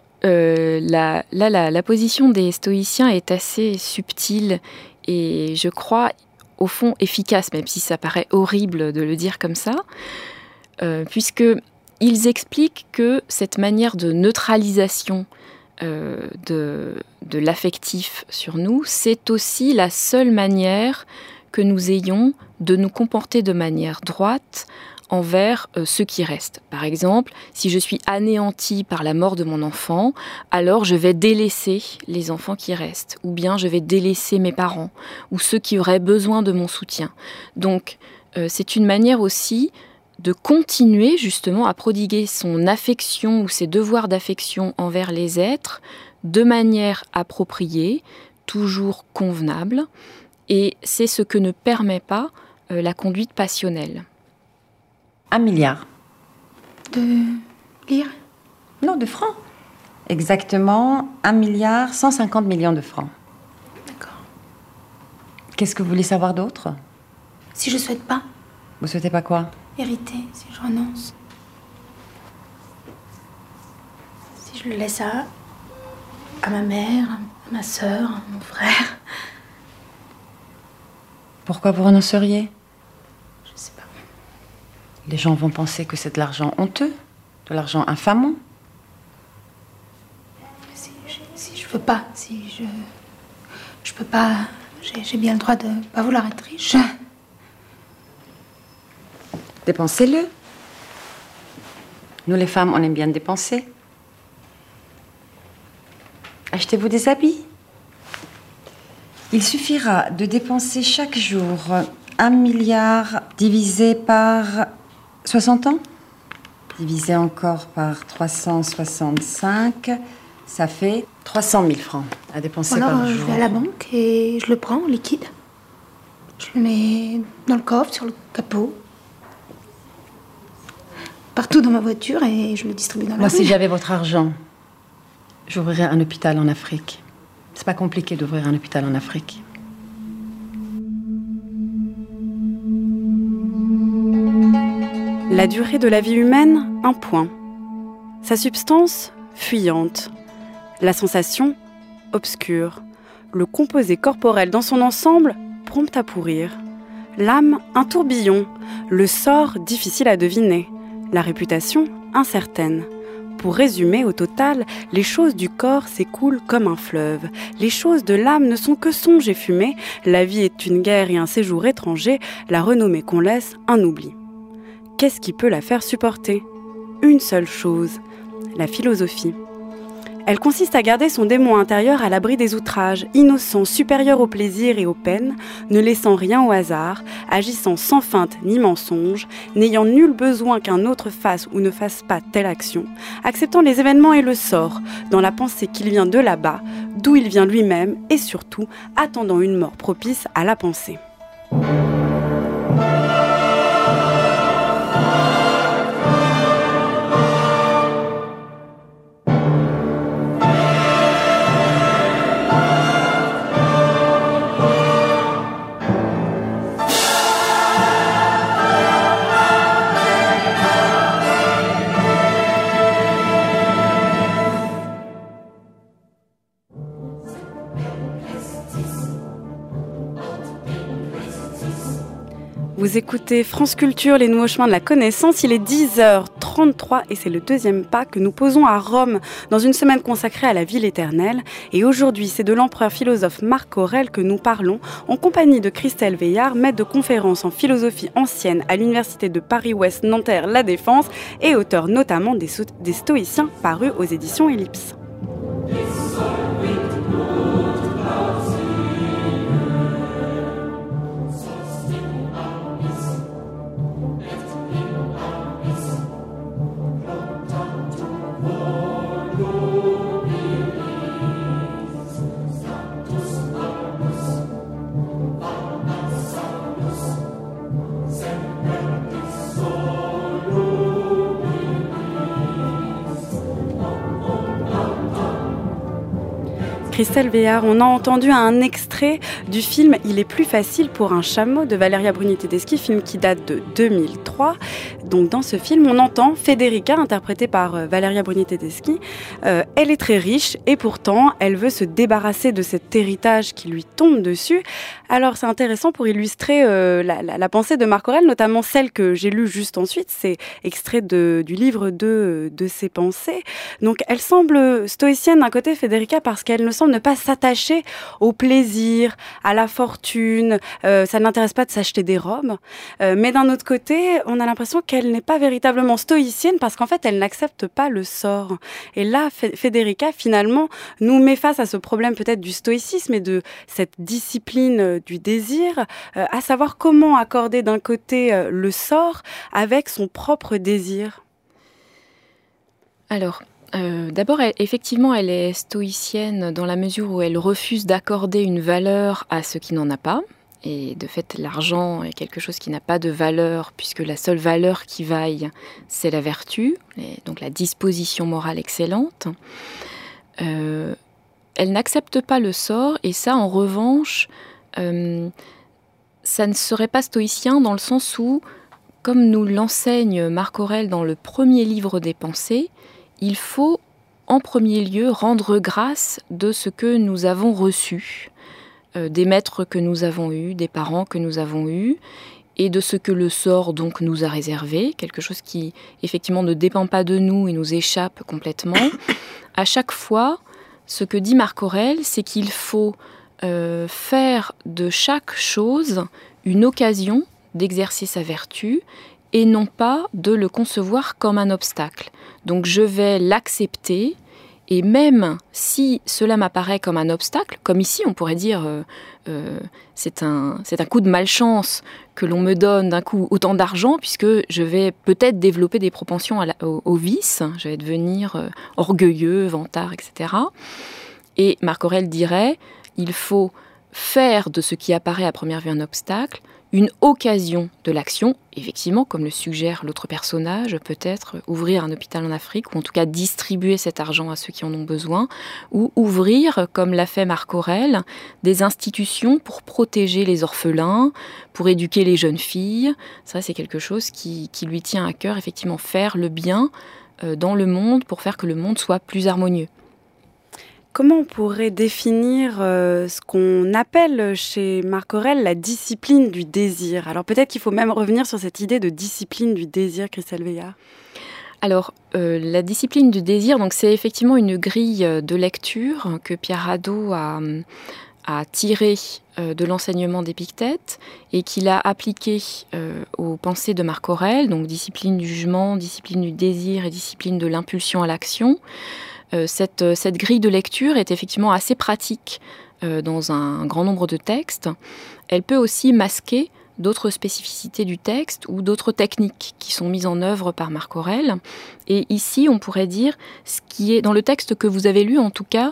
la position des stoïciens est assez subtile et je crois, au fond, efficace, même si ça paraît horrible de le dire comme ça, puisqu'ils expliquent que cette manière de neutralisation de l'affectif sur nous, c'est aussi la seule manière que nous ayons de nous comporter de manière droite envers ceux qui restent. Par exemple, si je suis anéantie par la mort de mon enfant, alors je vais délaisser les enfants qui restent, ou bien je vais délaisser mes parents, ou ceux qui auraient besoin de mon soutien. Donc, c'est une manière aussi de continuer justement à prodiguer son affection ou ses devoirs d'affection envers les êtres de manière appropriée, toujours convenable, et c'est ce que ne permet pas la conduite passionnelle. 1 milliard. De lire ? Non, de francs. Exactement 1,150 milliard de francs. D'accord. Qu'est-ce que vous voulez savoir d'autre? Si je souhaite pas Vous souhaitez pas quoi? hériter, si je renonce. Si je le laisse à ma mère, à ma sœur, à mon frère. Pourquoi vous renonceriez? Je sais pas. Les gens vont penser que c'est de l'argent honteux, de l'argent infamant. Si je veux pas, si je peux pas, j'ai bien le droit de pas vouloir être riche. Dépensez-le. Nous les femmes, on aime bien dépenser. Achetez-vous des habits. Il suffira de dépenser chaque jour 1 milliard divisé par 60 ans, divisé encore par 365, ça fait 300 000 francs à dépenser Alors, par jour. je vais à la banque et je le prends en liquide. Je le mets dans le coffre, sur le capot, partout dans ma voiture et je le distribue dans la Moi, rue. si j'avais votre argent, j'ouvrirais un hôpital en Afrique. C'est pas compliqué d'ouvrir un hôpital en Afrique. La durée de la vie humaine, un point. Sa substance, fuyante. La sensation, obscure. Le composé corporel dans son ensemble, prompt à pourrir. L'âme, un tourbillon. Le sort, difficile à deviner. La réputation, incertaine. Pour résumer, au total, les choses du corps s'écoulent comme un fleuve. Les choses de l'âme ne sont que songes et fumées. La vie est une guerre et un séjour étranger. La renommée qu'on laisse, un oubli. Qu'est-ce qui peut la faire supporter? Une seule chose, la philosophie. Elle consiste à garder son démon intérieur à l'abri des outrages, innocent, supérieur au plaisir et aux peines, ne laissant rien au hasard, agissant sans feinte ni mensonge, n'ayant nul besoin qu'un autre fasse ou ne fasse pas telle action, acceptant les événements et le sort, dans la pensée qu'il vient de là-bas, d'où il vient lui-même, et surtout, attendant une mort propice à la pensée. Vous écoutez France Culture, les nouveaux chemins de la connaissance. Il est 10h33 et c'est le deuxième pas que nous posons à Rome dans une semaine consacrée à la ville éternelle. Et aujourd'hui, c'est de l'empereur philosophe Marc Aurèle que nous parlons en compagnie de Christelle Veillard, maître de conférences en philosophie ancienne à l'université de Paris-Ouest Nanterre La Défense et auteur notamment des Stoïciens parus aux éditions Ellipse. Christelle Veillard, on a entendu un extrait du film « Il est plus facile pour un chameau » de Valeria Bruni-Tedeschi, film qui date de 2003. Donc dans ce film, on entend Federica, interprétée par Valeria Bruni-Tedeschi. Elle est très riche et pourtant, elle veut se débarrasser de cet héritage qui lui tombe dessus. Alors c'est intéressant pour illustrer la pensée de Marc Aurèle, notamment celle que j'ai lue juste ensuite. C'est extrait du livre de ses pensées. Donc elle semble stoïcienne d'un côté, Federica, parce qu'elle ne semble ne pas s'attacher au plaisir, à la fortune. Ça ne l'intéresse pas de s'acheter des robes. Mais d'un autre côté, on a l'impression qu'elle n'est pas véritablement stoïcienne parce qu'en fait, elle n'accepte pas le sort. Et là, Federica, finalement, nous met face à ce problème peut-être du stoïcisme et de cette discipline du désir, à savoir comment accorder d'un côté le sort avec son propre désir. Alors, d'abord, effectivement, elle est stoïcienne dans la mesure où elle refuse d'accorder une valeur à ce qui n'en a pas. Et de fait, l'argent est quelque chose qui n'a pas de valeur, puisque la seule valeur qui vaille, c'est la vertu, et donc la disposition morale excellente. elle n'accepte pas le sort, et ça, en revanche, ça ne serait pas stoïcien dans le sens où, comme nous l'enseigne Marc Aurèle dans le premier livre des Pensées, il faut en premier lieu rendre grâce de ce que nous avons reçu, des maîtres que nous avons eus, des parents que nous avons eus, et de ce que le sort donc nous a réservé, quelque chose qui effectivement ne dépend pas de nous et nous échappe complètement. À chaque fois, ce que dit Marc Aurèle, c'est qu'il faut faire de chaque chose une occasion d'exercer sa vertu et non pas de le concevoir comme un obstacle. Donc je vais l'accepter, et même si cela m'apparaît comme un obstacle, comme ici on pourrait dire c'est un coup de malchance que l'on me donne d'un coup autant d'argent, puisque je vais peut-être développer des propensions au vice, je vais devenir orgueilleux, vantard, etc. Et Marc Aurèle dirait, il faut faire de ce qui apparaît à première vue un obstacle une occasion de l'action, effectivement, comme le suggère l'autre personnage, peut-être ouvrir un hôpital en Afrique, ou en tout cas distribuer cet argent à ceux qui en ont besoin, ou ouvrir, comme l'a fait Marc Aurèle, des institutions pour protéger les orphelins, pour éduquer les jeunes filles. Ça, c'est quelque chose qui lui tient à cœur, effectivement, faire le bien dans le monde pour faire que le monde soit plus harmonieux. Comment on pourrait définir ce qu'on appelle chez Marc Aurèle la discipline du désir ? Alors peut-être qu'il faut même revenir sur cette idée de discipline du désir, Christelle Veillard. Alors, la discipline du désir, donc c'est effectivement une grille de lecture que Pierre Hadot a tirée de l'enseignement d'Épictète et qu'il a appliquée aux pensées de Marc Aurèle, donc discipline du jugement, discipline du désir et discipline de l'impulsion à l'action. Cette grille de lecture est effectivement assez pratique dans un grand nombre de textes. Elle peut aussi masquer d'autres spécificités du texte ou d'autres techniques qui sont mises en œuvre par Marc Aurèle. Et ici, on pourrait dire, ce qui est dans le texte que vous avez lu, en tout cas,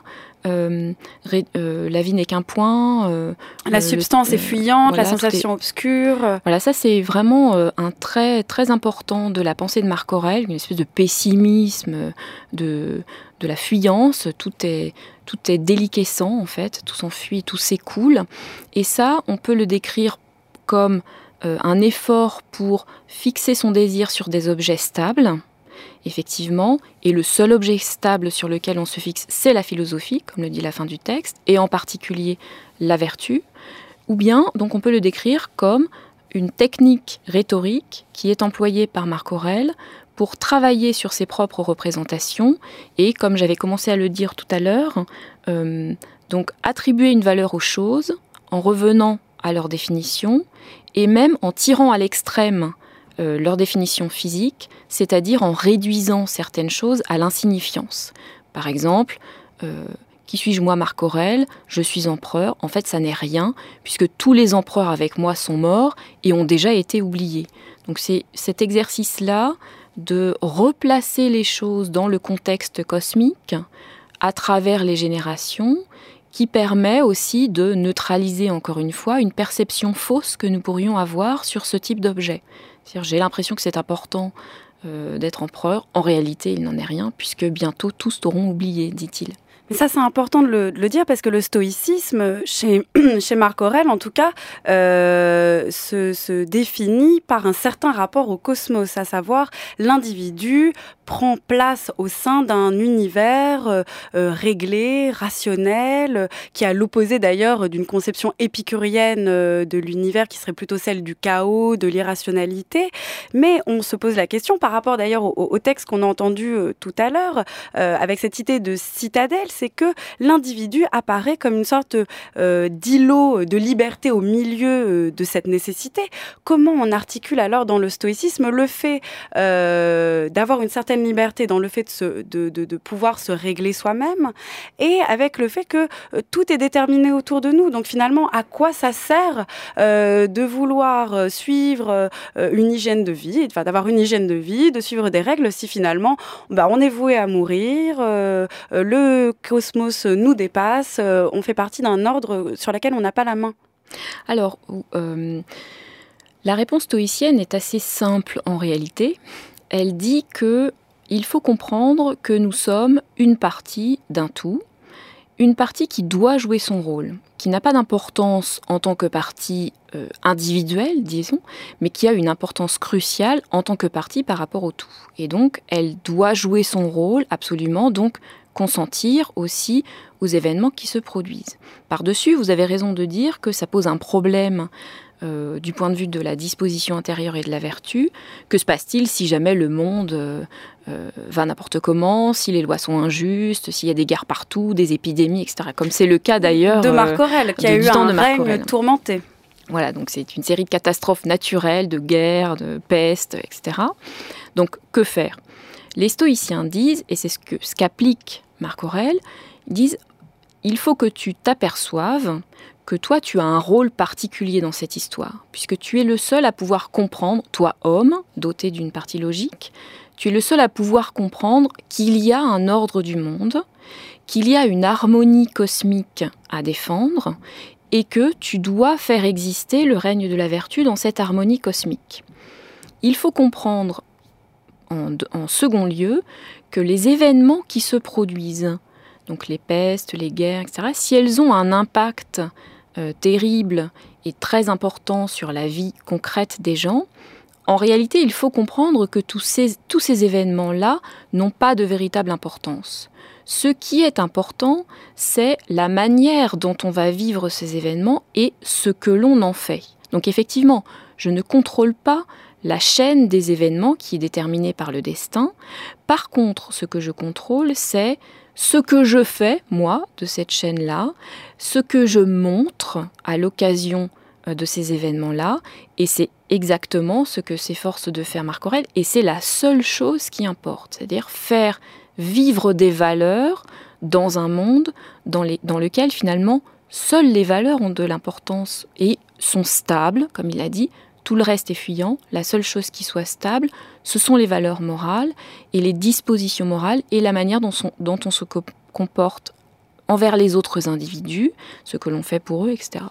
la vie n'est qu'un point. La substance est fuyante, voilà, la sensation obscure. Voilà, ça c'est vraiment un trait très important de la pensée de Marc Aurèle, une espèce de pessimisme, de la fuyance. Tout est déliquescent en fait, tout s'enfuit, tout s'écoule. Et ça, on peut le décrire comme un effort pour fixer son désir sur des objets stables. Effectivement, et le seul objet stable sur lequel on se fixe, c'est la philosophie, comme le dit la fin du texte, et en particulier la vertu. Ou bien, donc on peut le décrire comme une technique rhétorique qui est employée par Marc Aurèle pour travailler sur ses propres représentations et, comme j'avais commencé à le dire tout à l'heure, donc attribuer une valeur aux choses en revenant à leur définition et même en tirant à l'extrême leur définition physique, c'est-à-dire en réduisant certaines choses à l'insignifiance. Par exemple, qui suis-je moi, Marc Aurèle ? Je suis empereur. En fait, ça n'est rien, puisque tous les empereurs avec moi sont morts et ont déjà été oubliés. Donc c'est cet exercice-là de replacer les choses dans le contexte cosmique à travers les générations qui permet aussi de neutraliser, encore une fois, une perception fausse que nous pourrions avoir sur ce type d'objet. C'est-à-dire, j'ai l'impression que c'est important d'être empereur. En réalité, il n'en est rien, puisque bientôt tous t'auront oublié, dit-il. Mais ça, c'est important de le dire, parce que le stoïcisme, chez Marc Aurèle, en tout cas, se définit par un certain rapport au cosmos, à savoir l'individu prend place au sein d'un univers réglé, rationnel, qui est à l'opposé d'ailleurs d'une conception épicurienne de l'univers qui serait plutôt celle du chaos, de l'irrationalité. Mais on se pose la question, par rapport d'ailleurs au texte qu'on a entendu tout à l'heure, avec cette idée de citadelle, c'est que l'individu apparaît comme une sorte d'îlot de liberté au milieu de cette nécessité. Comment on articule alors dans le stoïcisme le fait d'avoir une certaine liberté dans le fait de pouvoir se régler soi-même et avec le fait que tout est déterminé autour de nous. Donc finalement, à quoi ça sert de vouloir suivre une hygiène de vie, enfin d'avoir une hygiène de vie, de suivre des règles si finalement on est voué à mourir, le cosmos nous dépasse, on fait partie d'un ordre sur lequel on n'a pas la main. Alors, la réponse stoïcienne est assez simple en réalité. Elle dit que il faut comprendre que nous sommes une partie d'un tout, une partie qui doit jouer son rôle, qui n'a pas d'importance en tant que partie individuelle, disons, mais qui a une importance cruciale en tant que partie par rapport au tout. Et donc, elle doit jouer son rôle absolument, donc consentir aussi aux événements qui se produisent. Par-dessus, vous avez raison de dire que ça pose un problème du point de vue de la disposition intérieure et de la vertu. Que se passe-t-il si jamais le monde va n'importe comment, si les lois sont injustes, s'il y a des guerres partout, des épidémies, etc. Comme c'est le cas d'ailleurs de Marc Aurèle, qui a eu un règne tourmenté. Voilà, donc c'est une série de catastrophes naturelles, de guerres, de pestes, etc. Donc que faire ? Les stoïciens disent, et c'est ce qu'applique Marc Aurèle, ils disent il faut que tu t'aperçoives que toi, tu as un rôle particulier dans cette histoire, puisque tu es le seul à pouvoir comprendre, toi homme, doté d'une partie logique, tu es le seul à pouvoir comprendre qu'il y a un ordre du monde, qu'il y a une harmonie cosmique à défendre, et que tu dois faire exister le règne de la vertu dans cette harmonie cosmique. Il faut comprendre, en second lieu, que les événements qui se produisent, donc les pestes, les guerres, etc., si elles ont un impact terrible et très important sur la vie concrète des gens, en réalité, il faut comprendre que tous ces événements-là n'ont pas de véritable importance. Ce qui est important, c'est la manière dont on va vivre ces événements et ce que l'on en fait. Donc effectivement, je ne contrôle pas la chaîne des événements qui est déterminée par le destin. Par contre, ce que je contrôle, c'est ce que je fais, moi, de cette chaîne-là, ce que je montre à l'occasion de ces événements-là, et c'est exactement ce que s'efforce de faire Marc Aurèle, et c'est la seule chose qui importe, c'est-à-dire faire vivre des valeurs dans un monde dans lequel, finalement, seules les valeurs ont de l'importance et sont stables, comme il a dit. Tout le reste est fuyant. La seule chose qui soit stable, ce sont les valeurs morales et les dispositions morales et la manière dont on se comporte envers les autres individus, ce que l'on fait pour eux, etc.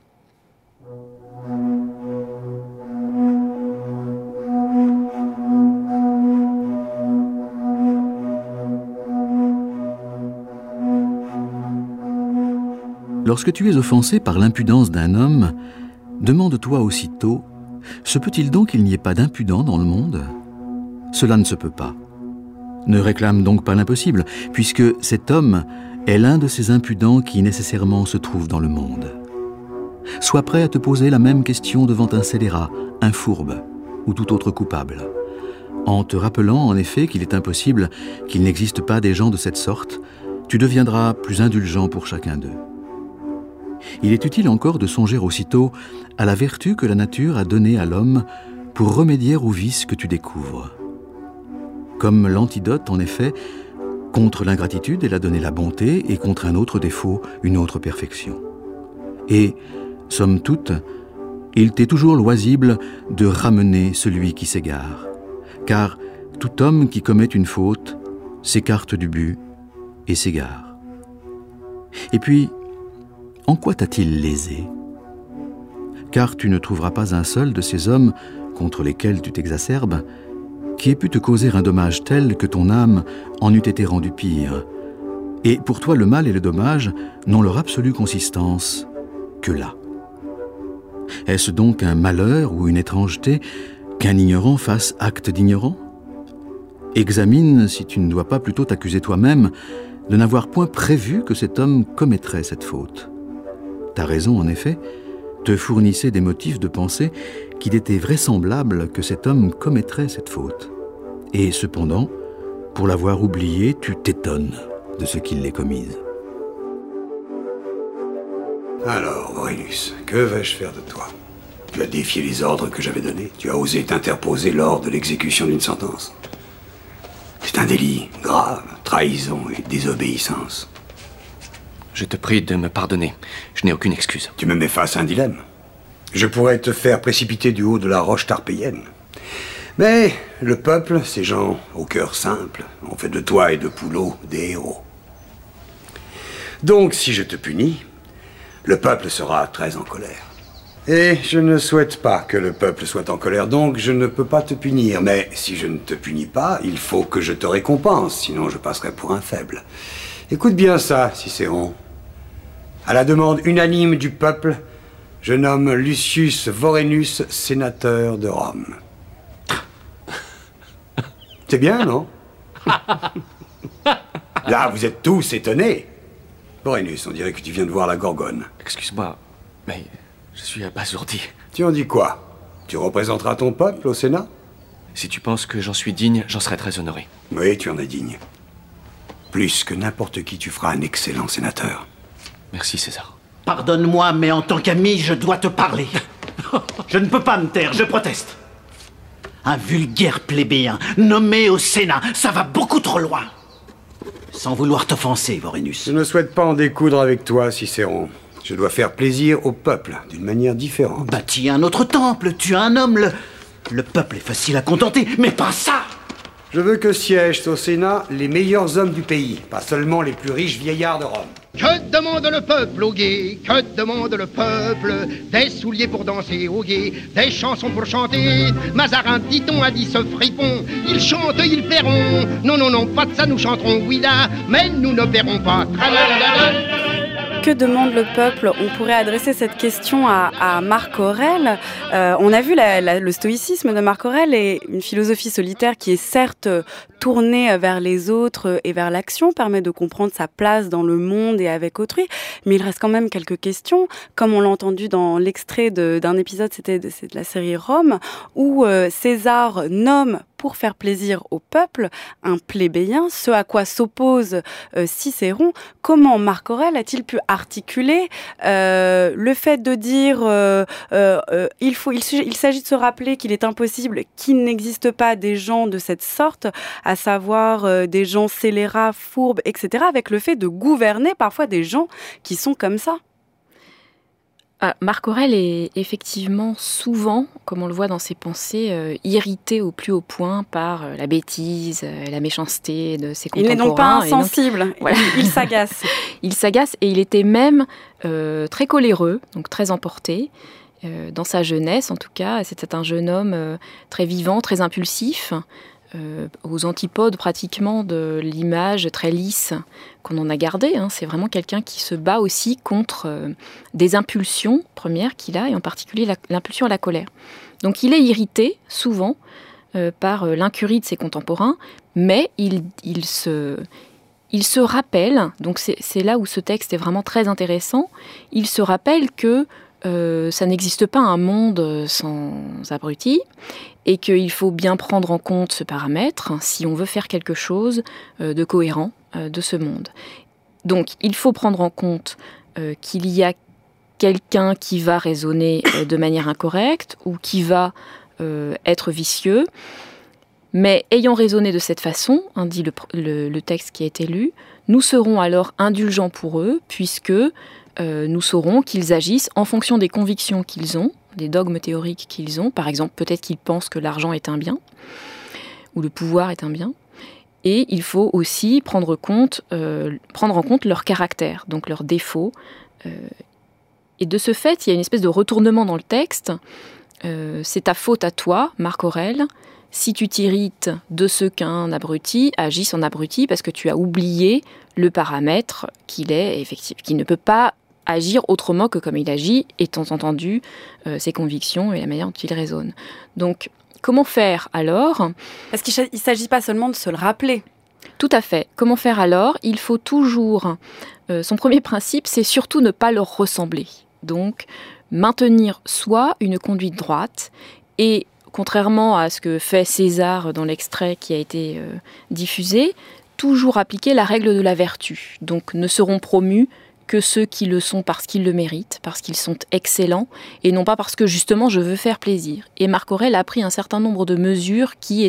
Lorsque tu es offensé par l'impudence d'un homme, demande-toi aussitôt, se peut-il donc qu'il n'y ait pas d'impudent dans le monde ? Cela ne se peut pas. Ne réclame donc pas l'impossible, puisque cet homme est l'un de ces impudents qui nécessairement se trouvent dans le monde. Sois prêt à te poser la même question devant un scélérat, un fourbe ou tout autre coupable, en te rappelant en effet qu'il est impossible qu'il n'existe pas des gens de cette sorte, tu deviendras plus indulgent pour chacun d'eux. Il est utile encore de songer aussitôt à la vertu que la nature a donnée à l'homme pour remédier aux vices que tu découvres. Comme l'antidote, en effet, contre l'ingratitude, elle a donné la bonté et contre un autre défaut, une autre perfection. Et, somme toute, il t'est toujours loisible de ramener celui qui s'égare, car tout homme qui commet une faute s'écarte du but et s'égare. Et puis, en quoi t'a-t-il lésé ? Car tu ne trouveras pas un seul de ces hommes contre lesquels tu t'exacerbes qui ait pu te causer un dommage tel que ton âme en eût été rendue pire. Et pour toi, le mal et le dommage n'ont leur absolue consistance que là. Est-ce donc un malheur ou une étrangeté qu'un ignorant fasse acte d'ignorant ? Examine si tu ne dois pas plutôt t'accuser toi-même de n'avoir point prévu que cet homme commettrait cette faute. Ta raison, en effet, te fournissait des motifs de pensée qu'il était vraisemblable que cet homme commettrait cette faute. Et cependant, pour l'avoir oublié, tu t'étonnes de ce qu'il l'ait commise. Alors, Aurelius, que vais-je faire de toi ? Tu as défié les ordres que j'avais donnés. Tu as osé t'interposer lors de l'exécution d'une sentence. C'est un délit grave, trahison et désobéissance. Je te prie de me pardonner. Je n'ai aucune excuse. Tu me mets face à un dilemme. Je pourrais te faire précipiter du haut de la roche tarpéienne. Mais le peuple, ces gens au cœur simple, ont fait de toi et de Poulot des héros. Donc, si je te punis, le peuple sera très en colère. Et je ne souhaite pas que le peuple soit en colère, donc je ne peux pas te punir. Mais si je ne te punis pas, il faut que je te récompense, sinon je passerai pour un faible. Écoute bien ça, Cicéron. À la demande unanime du peuple, je nomme Lucius Vorenus sénateur de Rome. C'est bien, non? Là, vous êtes tous étonnés. Vorenus, on dirait que tu viens de voir la Gorgone. Excuse-moi, mais je suis abasourdi. Tu en dis quoi? Tu représenteras ton peuple au Sénat? Si tu penses que j'en suis digne, j'en serai très honoré. Oui, tu en es digne. Plus que n'importe qui, tu feras un excellent sénateur. Merci, César. Pardonne-moi, mais en tant qu'ami, je dois te parler. Je ne peux pas me taire, je proteste. Un vulgaire plébéien nommé au Sénat, ça va beaucoup trop loin. Sans vouloir t'offenser, Vorenus. Je ne souhaite pas en découdre avec toi, Cicéron. Je dois faire plaisir au peuple, d'une manière différente. Bâtis un autre temple, tu es un homme, le peuple est facile à contenter, mais pas ça. Je veux que siègent au Sénat les meilleurs hommes du pays, pas seulement les plus riches vieillards de Rome. Que demande le peuple au guet? Que demande le peuple? Des souliers pour danser au guet, des chansons pour chanter. Mazarin, dit-on, a dit ce fripon. Ils chantent, ils paieront. Non, non, non, pas de ça, nous chanterons, oui là, mais nous ne paierons pas. Que demande le peuple? On pourrait adresser cette question à Marc Aurèle. On a vu le stoïcisme de Marc Aurèle et une philosophie solitaire qui est certes tournée vers les autres et vers l'action, permet de comprendre sa place dans le monde et avec autrui, mais il reste quand même quelques questions, comme on l'a entendu dans l'extrait d'un épisode, c'est de la série Rome, où César nomme pour faire plaisir au peuple un plébéien, ce à quoi s'oppose Cicéron. Comment Marc Aurèle a-t-il pu articuler le fait de dire il s'agit de se rappeler qu'il est impossible qu'il n'existe pas des gens de cette sorte, à savoir des gens scélérats, fourbes, etc., avec le fait de gouverner parfois des gens qui sont comme ça. Marc Aurèle est effectivement souvent, comme on le voit dans ses pensées, irrité au plus haut point par la bêtise, la méchanceté de ses contemporains. Il n'est donc pas insensible, voilà. Il s'agace. Il s'agace et il était même très coléreux, donc très emporté. Dans sa jeunesse, en tout cas, c'était un jeune homme très vivant, très impulsif, aux antipodes pratiquement de l'image très lisse qu'on en a gardée. C'est vraiment quelqu'un qui se bat aussi contre des impulsions premières qu'il a, et en particulier l'impulsion à la colère. Donc il est irrité souvent par l'incurie de ses contemporains, mais il se rappelle, donc c'est là où ce texte est vraiment très intéressant, il se rappelle que ça n'existe pas un monde sans abrutis, et qu'il faut bien prendre en compte ce paramètre si on veut faire quelque chose de cohérent de ce monde. Donc il faut prendre en compte qu'il y a quelqu'un qui va raisonner de manière incorrecte ou qui va être vicieux, mais ayant raisonné de cette façon, dit le texte qui a été lu, nous serons alors indulgents pour eux, puisque nous saurons qu'ils agissent en fonction des convictions qu'ils ont, des dogmes théoriques qu'ils ont. Par exemple, peut-être qu'ils pensent que l'argent est un bien, ou le pouvoir est un bien. Et il faut aussi prendre en compte leur caractère, donc leurs défauts. Et de ce fait, il y a une espèce de retournement dans le texte. C'est ta faute à toi, Marc Aurèle, si tu t'irrites de ce qu'un abruti agisse en abruti, parce que tu as oublié le paramètre qu'il est, effectivement, qu'il ne peut pas agir autrement que comme il agit, étant entendu ses convictions et la manière dont il raisonne. Donc, comment faire alors? Parce qu'il ne s'agit pas seulement de se le rappeler. Tout à fait. Comment faire alors? Il faut toujours... son premier principe, c'est surtout ne pas leur ressembler. Donc, maintenir soit une conduite droite, et contrairement à ce que fait César dans l'extrait qui a été diffusé, toujours appliquer la règle de la vertu. Donc, ne seront promus que ceux qui le sont parce qu'ils le méritent, parce qu'ils sont excellents, et non pas parce que justement je veux faire plaisir. Et Marc Aurèle a pris un certain nombre de mesures qui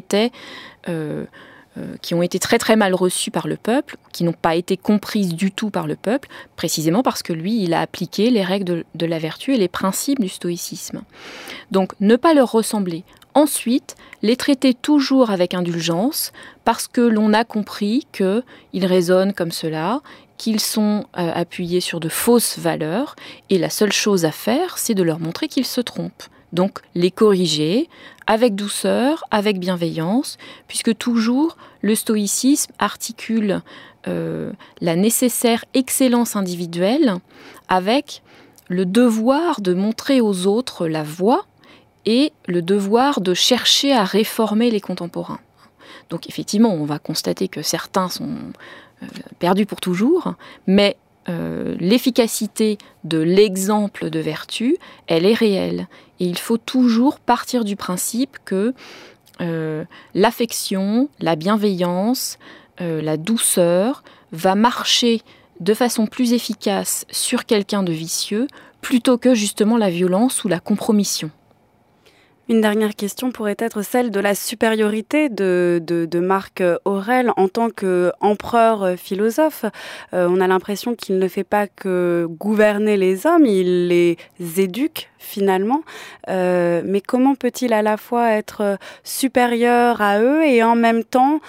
ont été très très mal reçues par le peuple, qui n'ont pas été comprises du tout par le peuple, précisément parce que lui, il a appliqué les règles de la vertu et les principes du stoïcisme. Donc ne pas leur ressembler. Ensuite, les traiter toujours avec indulgence, parce que l'on a compris qu'ils raisonnent comme cela, qu'ils sont appuyés sur de fausses valeurs, et la seule chose à faire, c'est de leur montrer qu'ils se trompent. Donc les corriger avec douceur, avec bienveillance, puisque toujours le stoïcisme articule la nécessaire excellence individuelle avec le devoir de montrer aux autres la voie et le devoir de chercher à réformer les contemporains. Donc effectivement, on va constater que certains sont perdus pour toujours, mais l'efficacité de l'exemple de vertu, elle est réelle. Et il faut toujours partir du principe que l'affection, la bienveillance, la douceur va marcher de façon plus efficace sur quelqu'un de vicieux plutôt que justement la violence ou la compromission. Une dernière question pourrait être celle de la supériorité de Marc Aurèle en tant qu'empereur philosophe. On a l'impression qu'il ne fait pas que gouverner les hommes, il les éduque finalement. Mais comment peut-il à la fois être supérieur à eux et en même temps,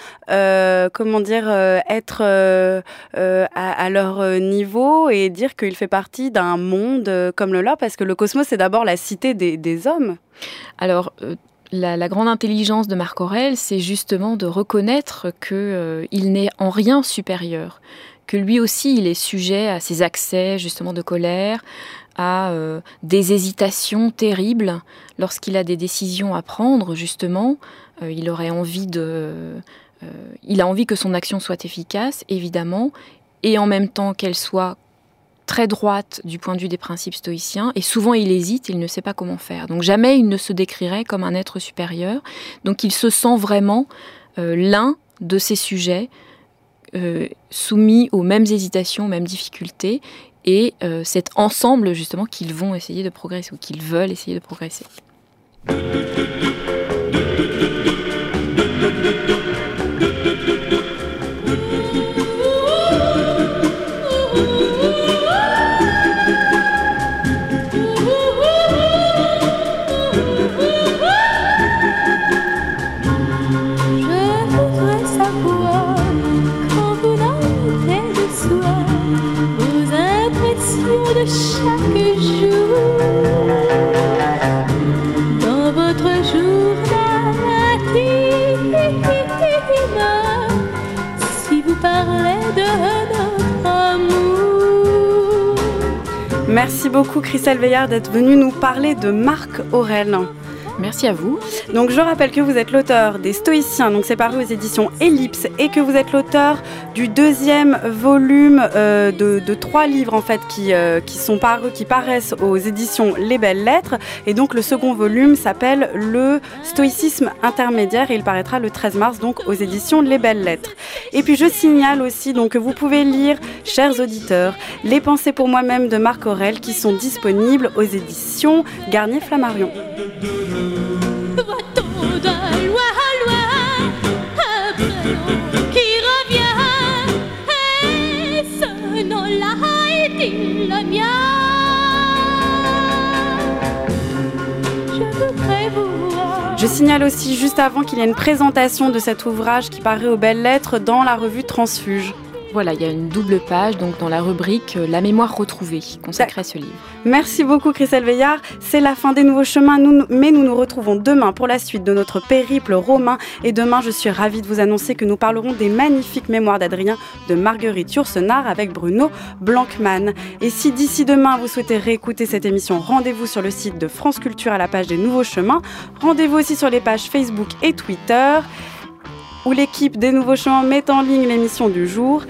être à leur niveau et dire qu'il fait partie d'un monde comme le leur, parce que le cosmos, c'est d'abord la cité des hommes. Alors, la grande intelligence de Marc Aurèle, c'est justement de reconnaître qu'il n'est en rien supérieur, que lui aussi, il est sujet à ses accès justement de colère, à des hésitations terribles lorsqu'il a des décisions à prendre, justement. Il a envie que son action soit efficace, évidemment, et en même temps qu'elle soit très droite du point de vue des principes stoïciens, et souvent il hésite, il ne sait pas comment faire. Donc jamais il ne se décrirait comme un être supérieur. Donc il se sent vraiment l'un de ces sujets soumis aux mêmes hésitations, aux mêmes difficultés, et c'est ensemble justement qu'ils vont essayer de progresser, ou qu'ils veulent essayer de progresser. Merci beaucoup Christelle Veillard d'être venue nous parler de Marc Aurèle. Merci à vous. Donc je rappelle que vous êtes l'auteur des Stoïciens, donc c'est paru aux éditions Ellipse, et que vous êtes l'auteur du deuxième volume de 3 livres en fait qui paraissent aux éditions Les Belles Lettres, et donc le second volume s'appelle Le Stoïcisme intermédiaire et il paraîtra le 13 mars donc aux éditions Les Belles Lettres. Et puis je signale aussi donc que vous pouvez lire, chers auditeurs, Les Pensées pour moi-même de Marc Aurèle qui sont disponibles aux éditions Garnier-Flammarion. Qui revient, et ce nom-là est-il le mien? Je voudrais vous voir. Je signale aussi juste avant qu'il y a une présentation de cet ouvrage qui paraît aux Belles Lettres dans la revue Transfuge. Voilà, il y a une double page donc dans la rubrique La mémoire retrouvée consacrée à ce livre. Merci beaucoup Christelle Veillard. C'est la fin des Nouveaux Chemins, mais nous nous retrouvons demain pour la suite de notre périple romain. Et demain, je suis ravie de vous annoncer que nous parlerons des magnifiques mémoires d'Adrien de Marguerite Yourcenar avec Bruno Blancmann. Et si d'ici demain vous souhaitez réécouter cette émission, rendez-vous sur le site de France Culture à la page des Nouveaux Chemins. Rendez-vous aussi sur les pages Facebook et Twitter, où l'équipe des Nouveaux Chemins met en ligne l'émission du jour.